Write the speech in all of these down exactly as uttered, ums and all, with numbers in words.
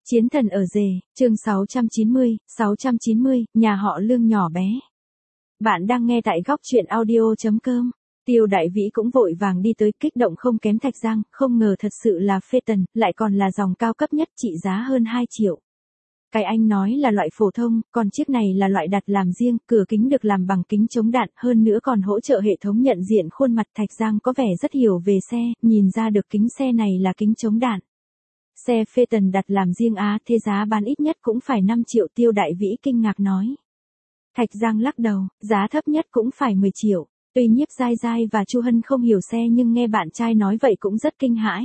Chiến thần ở rể, chương sáu trăm chín mươi, sáu trăm chín mươi, nhà họ Lương nhỏ bé. Bạn đang nghe tại góc truyện audio chấm com. Tiêu Đại Vĩ cũng vội vàng đi tới, kích động không kém Thạch Giang, không ngờ thật sự là phê tần, lại còn là dòng cao cấp nhất trị giá hơn hai triệu. Cái anh nói là loại phổ thông, còn chiếc này là loại đặt làm riêng, cửa kính được làm bằng kính chống đạn, hơn nữa còn hỗ trợ hệ thống nhận diện khuôn mặt. Thạch Giang có vẻ rất hiểu về xe, nhìn ra được kính xe này là kính chống đạn. Xe phê tần đặt làm riêng á, thế giá bán ít nhất cũng phải năm triệu. Tiêu Đại Vĩ kinh ngạc nói. Thạch Giang lắc đầu, giá thấp nhất cũng phải mười triệu. Tuy Nhiếp Giai Giai và Chu Hân không hiểu xe nhưng nghe bạn trai nói vậy cũng rất kinh hãi.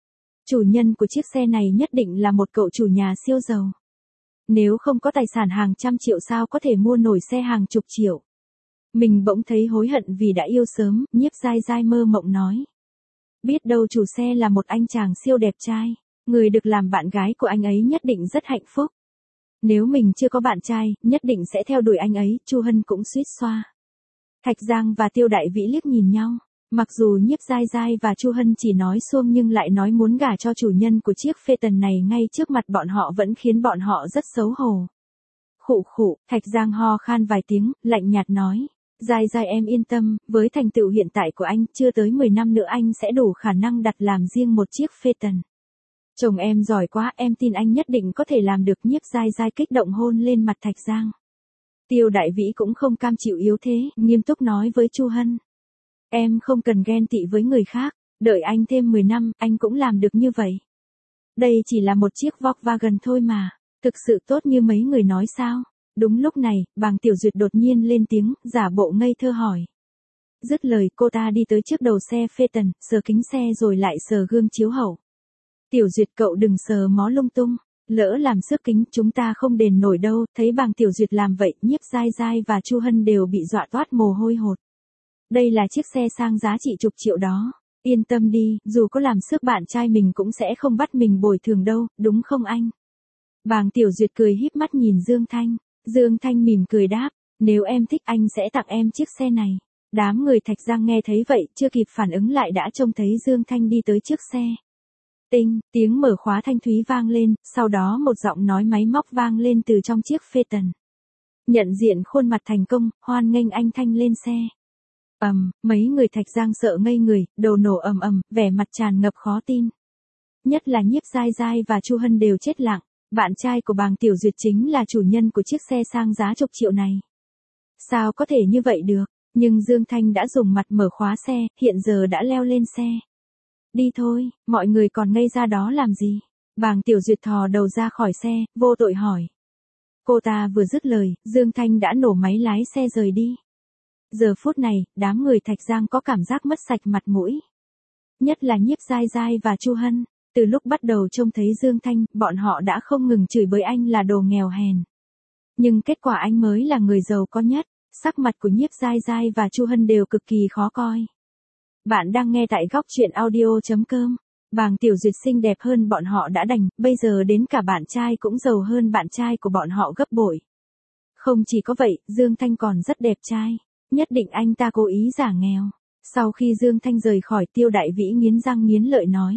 Chủ nhân của chiếc xe này nhất định là một cậu chủ nhà siêu giàu. Nếu không có tài sản hàng trăm triệu sao có thể mua nổi xe hàng chục triệu. Mình bỗng thấy hối hận vì đã yêu sớm, Nhiếp Giai Giai mơ mộng nói. Biết đâu chủ xe là một anh chàng siêu đẹp trai. Người được làm bạn gái của anh ấy nhất định rất hạnh phúc. Nếu mình chưa có bạn trai, nhất định sẽ theo đuổi anh ấy. Chu Hân cũng suýt xoa. Thạch Giang và Tiêu Đại Vĩ liếc nhìn nhau. Mặc dù Nhiếp Giai Giai và Chu Hân chỉ nói suông nhưng lại nói muốn gả cho chủ nhân của chiếc phê tần này ngay trước mặt bọn họ vẫn khiến bọn họ rất xấu hổ. Khụ khụ, Thạch Giang ho khan vài tiếng, lạnh nhạt nói. Giai Giai em yên tâm, với thành tựu hiện tại của anh, chưa tới mười năm nữa anh sẽ đủ khả năng đặt làm riêng một chiếc phê tần. Chồng em giỏi quá, em tin anh nhất định có thể làm được. Nhiếp Giai Giai kích động hôn lên mặt Thạch Giang. Tiêu Đại Vĩ cũng không cam chịu yếu thế, nghiêm túc nói với Chu Hân. Em không cần ghen tị với người khác, đợi anh thêm mười năm, anh cũng làm được như vậy. Đây chỉ là một chiếc Volkswagen thôi mà, thực sự tốt như mấy người nói sao? Đúng lúc này, Bàng Tiểu Duyệt đột nhiên lên tiếng, giả bộ ngây thơ hỏi. Dứt lời cô ta đi tới trước đầu xe phê tần, sờ kính xe rồi lại sờ gương chiếu hậu. Tiểu Duyệt cậu đừng sờ mó lung tung, lỡ làm xước kính chúng ta không đền nổi đâu. Thấy Bàng Tiểu Duyệt làm vậy, Nhiếp Giai Giai và Chu Hân đều bị dọa toát mồ hôi hột. Đây là chiếc xe sang giá trị chục triệu đó. Yên tâm đi, dù có làm xước bạn trai mình cũng sẽ không bắt mình bồi thường đâu, đúng không anh? Bàng Tiểu Duyệt cười híp mắt nhìn Dương Thanh. Dương Thanh mỉm cười đáp, nếu em thích anh sẽ tặng em chiếc xe này. Đám người Thạch Giang nghe thấy vậy, chưa kịp phản ứng lại đã trông thấy Dương Thanh đi tới trước xe. Tinh, tiếng mở khóa thanh thúy vang lên, sau đó một giọng nói máy móc vang lên từ trong chiếc phê tần. Nhận diện khuôn mặt thành công, hoan nghênh anh Thanh lên xe. Ầm, um, mấy người Thạch Giang sợ ngây người, đồ nổ ầm ầm, vẻ mặt tràn ngập khó tin. Nhất là Nhiếp Giai Giai và Chu Hân đều chết lặng, bạn trai của Bàng Tiểu Duyệt chính là chủ nhân của chiếc xe sang giá chục triệu này. Sao có thể như vậy được, nhưng Dương Thanh đã dùng mặt mở khóa xe, hiện giờ đã leo lên xe. Đi thôi, mọi người còn ngây ra đó làm gì? Bàng Tiểu Duyệt thò đầu ra khỏi xe, vô tội hỏi. Cô ta vừa dứt lời, Dương Thanh đã nổ máy lái xe rời đi. Giờ phút này, đám người Thạch Giang có cảm giác mất sạch mặt mũi. Nhất là Nhiếp Giai Giai và Chu Hân, từ lúc bắt đầu trông thấy Dương Thanh, bọn họ đã không ngừng chửi bới anh là đồ nghèo hèn. Nhưng kết quả anh mới là người giàu có nhất, sắc mặt của Nhiếp Giai Giai và Chu Hân đều cực kỳ khó coi. Bạn đang nghe tại góc truyện audio chấm com. Bàng Tiểu Duyệt xinh đẹp hơn bọn họ đã đành, bây giờ đến cả bạn trai cũng giàu hơn bạn trai của bọn họ gấp bội. Không chỉ có vậy, Dương Thanh còn rất đẹp trai. Nhất định anh ta cố ý giả nghèo. Sau khi Dương Thanh rời khỏi, Tiêu Đại Vĩ nghiến răng nghiến lợi nói.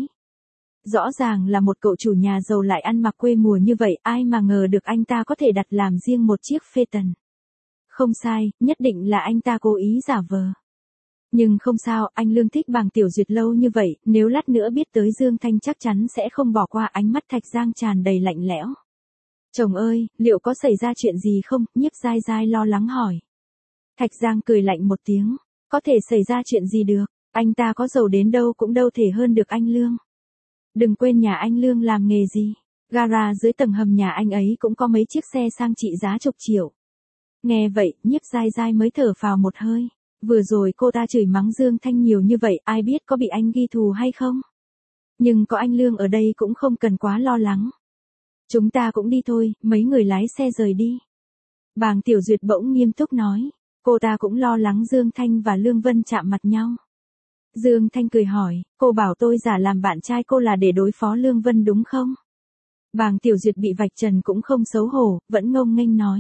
Rõ ràng là một cậu chủ nhà giàu lại ăn mặc quê mùa như vậy, ai mà ngờ được anh ta có thể đặt làm riêng một chiếc phê tần. Không sai, nhất định là anh ta cố ý giả vờ. Nhưng không sao, anh Lương thích Bàng Tiểu Duyệt lâu như vậy, nếu lát nữa biết tới Dương Thanh chắc chắn sẽ không bỏ qua. Ánh mắt Thạch Giang tràn đầy lạnh lẽo. Chồng ơi, liệu có xảy ra chuyện gì không? Nhiếp Giai Giai lo lắng hỏi. Thạch Giang cười lạnh một tiếng, có thể xảy ra chuyện gì được, anh ta có giàu đến đâu cũng đâu thể hơn được anh Lương. Đừng quên nhà anh Lương làm nghề gì, gara dưới tầng hầm nhà anh ấy cũng có mấy chiếc xe sang trị giá chục triệu. Nghe vậy, Nhiếp Giai Giai mới thở phào một hơi, vừa rồi cô ta chửi mắng Dương Thanh nhiều như vậy, ai biết có bị anh ghi thù hay không. Nhưng có anh Lương ở đây cũng không cần quá lo lắng. Chúng ta cũng đi thôi, mấy người lái xe rời đi. Bàng Tiểu Duyệt bỗng nghiêm túc nói. Cô ta cũng lo lắng Dương Thanh và Lương Vân chạm mặt nhau. Dương Thanh cười hỏi, cô bảo tôi giả làm bạn trai cô là để đối phó Lương Vân đúng không? Bàng Tiểu Duyệt bị vạch trần cũng không xấu hổ, vẫn ngông nghênh nói.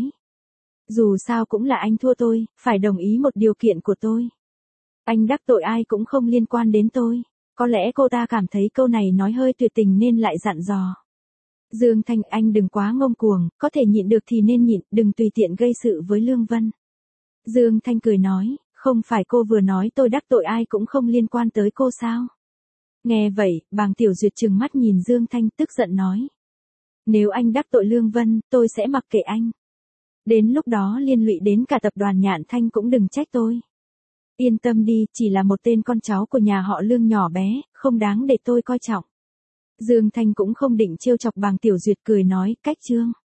Dù sao cũng là anh thua tôi, phải đồng ý một điều kiện của tôi. Anh đắc tội ai cũng không liên quan đến tôi. Có lẽ cô ta cảm thấy câu này nói hơi tuyệt tình nên lại dặn dò. Dương Thanh, anh đừng quá ngông cuồng, có thể nhịn được thì nên nhịn, đừng tùy tiện gây sự với Lương Vân. Dương Thanh cười nói, không phải cô vừa nói tôi đắc tội ai cũng không liên quan tới cô sao? Nghe vậy, Bàng Tiểu Duyệt trừng mắt nhìn Dương Thanh tức giận nói. Nếu anh đắc tội Lương Vân, tôi sẽ mặc kệ anh. Đến lúc đó liên lụy đến cả tập đoàn Nhạn Thanh cũng đừng trách tôi. Yên tâm đi, chỉ là một tên con cháu của nhà họ Lương nhỏ bé, không đáng để tôi coi trọng. Dương Thanh cũng không định trêu chọc Bàng Tiểu Duyệt, cười nói, cách trương.